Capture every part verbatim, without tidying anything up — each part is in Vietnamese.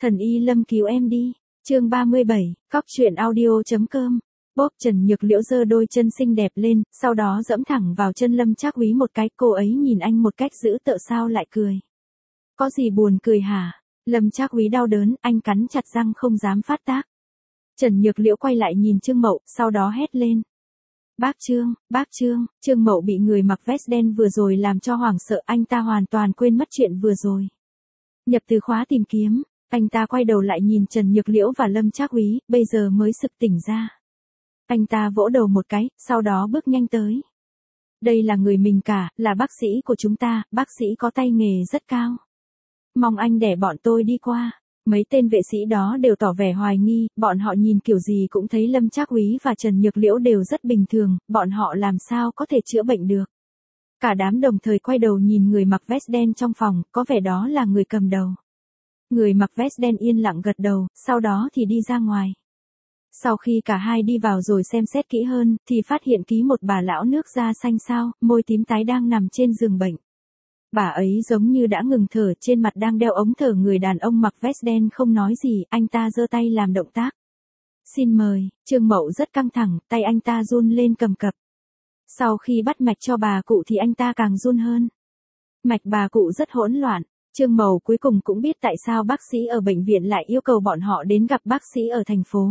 Thần y Lâm cứu em đi. Chương ba mươi bảy, cóc truyện audio.com. Bốp Trần Nhược Liễu giơ đôi chân xinh đẹp lên, sau đó dẫm thẳng vào chân Lâm Trác Úy một cái, cô ấy nhìn anh một cách dữ tợn sao lại cười. Có gì buồn cười hả? Lâm Trác Úy đau đớn, anh cắn chặt răng không dám phát tác. Trần Nhược Liễu quay lại nhìn Trương Mậu, sau đó hét lên. Bác Trương, bác Trương, Trương Mậu bị người mặc vest đen vừa rồi làm cho hoảng sợ, anh ta hoàn toàn quên mất chuyện vừa rồi. Nhập từ khóa tìm kiếm, anh ta quay đầu lại nhìn Trần Nhược Liễu và Lâm Trác Úy, bây giờ mới sực tỉnh ra. Anh ta vỗ đầu một cái, sau đó bước nhanh tới. Đây là người mình cả, là bác sĩ của chúng ta, bác sĩ có tay nghề rất cao. Mong anh để bọn tôi đi qua. Mấy tên vệ sĩ đó đều tỏ vẻ hoài nghi, bọn họ nhìn kiểu gì cũng thấy Lâm Trác Úy và Trần Nhược Liễu đều rất bình thường, bọn họ làm sao có thể chữa bệnh được. Cả đám đồng thời quay đầu nhìn người mặc vest đen trong phòng, có vẻ đó là người cầm đầu. Người mặc vest đen yên lặng gật đầu, sau đó thì đi ra ngoài. Sau khi cả hai đi vào rồi xem xét kỹ hơn, thì phát hiện ký một bà lão nước da xanh xao, môi tím tái đang nằm trên giường bệnh. Bà ấy giống như đã ngừng thở, trên mặt đang đeo ống thở. Người đàn ông mặc vest đen không nói gì, anh ta giơ tay làm động tác. Xin mời. Trương Mậu rất căng thẳng, tay anh ta run lên cầm cập. Sau khi bắt mạch cho bà cụ thì anh ta càng run hơn. Mạch bà cụ rất hỗn loạn. Trương Mậu cuối cùng cũng biết tại sao bác sĩ ở bệnh viện lại yêu cầu bọn họ đến gặp bác sĩ ở thành phố.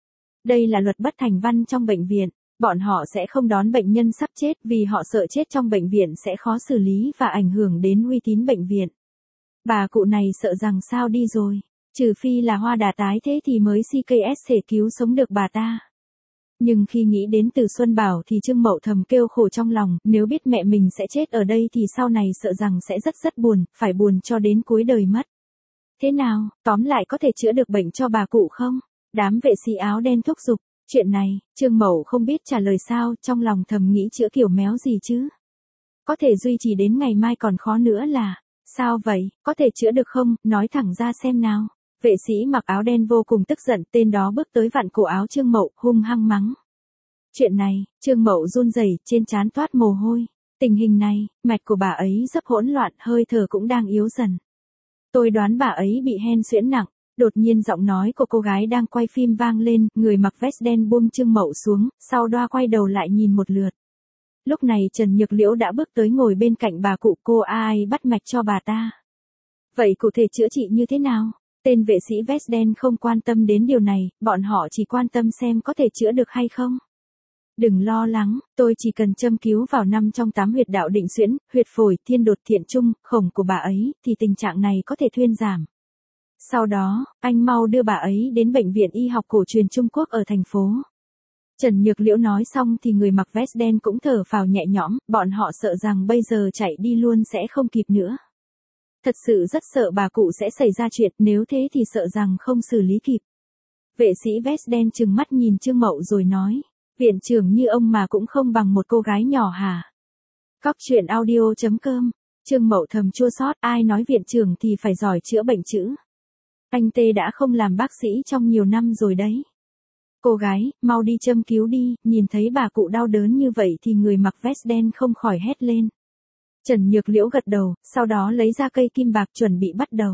Đây là luật bất thành văn trong bệnh viện. Bọn họ sẽ không đón bệnh nhân sắp chết vì họ sợ chết trong bệnh viện sẽ khó xử lý và ảnh hưởng đến uy tín bệnh viện. Bà cụ này sợ rằng sao đi rồi. Trừ phi là Hoa Đà tái thế thì mới xê ca ét thể cứu sống được bà ta. Nhưng khi nghĩ đến Từ Xuân Bảo thì Trương Mậu thầm kêu khổ trong lòng, nếu biết mẹ mình sẽ chết ở đây thì sau này sợ rằng sẽ rất rất buồn, phải buồn cho đến cuối đời mất. Thế nào, tóm lại có thể chữa được bệnh cho bà cụ không? Đám vệ sĩ áo đen thúc giục. Chuyện này, Trương Mậu không biết trả lời sao, trong lòng thầm nghĩ chữa kiểu méo gì chứ. Có thể duy trì đến ngày mai còn khó nữa là, sao vậy, có thể chữa được không, nói thẳng ra xem nào. Vệ sĩ mặc áo đen vô cùng tức giận, tên đó bước tới vặn cổ áo Trương Mậu, hung hăng mắng. Chuyện này, Trương Mậu run rẩy, trên trán toát mồ hôi. Tình hình này, mạch của bà ấy rất hỗn loạn, hơi thở cũng đang yếu dần. Tôi đoán bà ấy bị hen suyễn nặng. Đột nhiên giọng nói của cô gái đang quay phim vang lên, người mặc vest đen buông Trương Mậu xuống, sau đó quay đầu lại nhìn một lượt. Lúc này Trần Nhược Liễu đã bước tới ngồi bên cạnh bà cụ, cô ai bắt mạch cho bà ta. Vậy cụ thể chữa trị như thế nào? Tên vệ sĩ vest đen không quan tâm đến điều này, bọn họ chỉ quan tâm xem có thể chữa được hay không. Đừng lo lắng, tôi chỉ cần châm cứu vào năm trong tám huyệt đạo định xuyễn, huyệt phổi, thiên đột, thiện trung, khổng của bà ấy, thì tình trạng này có thể thuyên giảm. Sau đó, anh mau đưa bà ấy đến bệnh viện y học cổ truyền Trung Quốc ở thành phố. Trần Nhược Liễu nói xong thì người mặc vest đen cũng thở phào nhẹ nhõm, bọn họ sợ rằng bây giờ chạy đi luôn sẽ không kịp nữa. Thật sự rất sợ bà cụ sẽ xảy ra chuyện, nếu thế thì sợ rằng không xử lý kịp. Vệ sĩ vest đen trừng mắt nhìn Trương Mậu rồi nói, viện trưởng như ông mà cũng không bằng một cô gái nhỏ hả? Cóc truyện audio.com. Trương Mậu thầm chua xót, ai nói viện trưởng thì phải giỏi chữa bệnh chữ. Anh Tê đã không làm bác sĩ trong nhiều năm rồi đấy. Cô gái, mau đi châm cứu đi, nhìn thấy bà cụ đau đớn như vậy thì người mặc vest đen không khỏi hét lên. Trần Nhược Liễu gật đầu, sau đó lấy ra cây kim bạc chuẩn bị bắt đầu.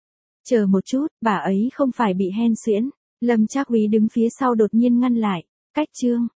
Chờ một chút, bà ấy không phải bị hen suyễn. Lâm Trác Úy đứng phía sau đột nhiên ngăn lại. Cách Trương,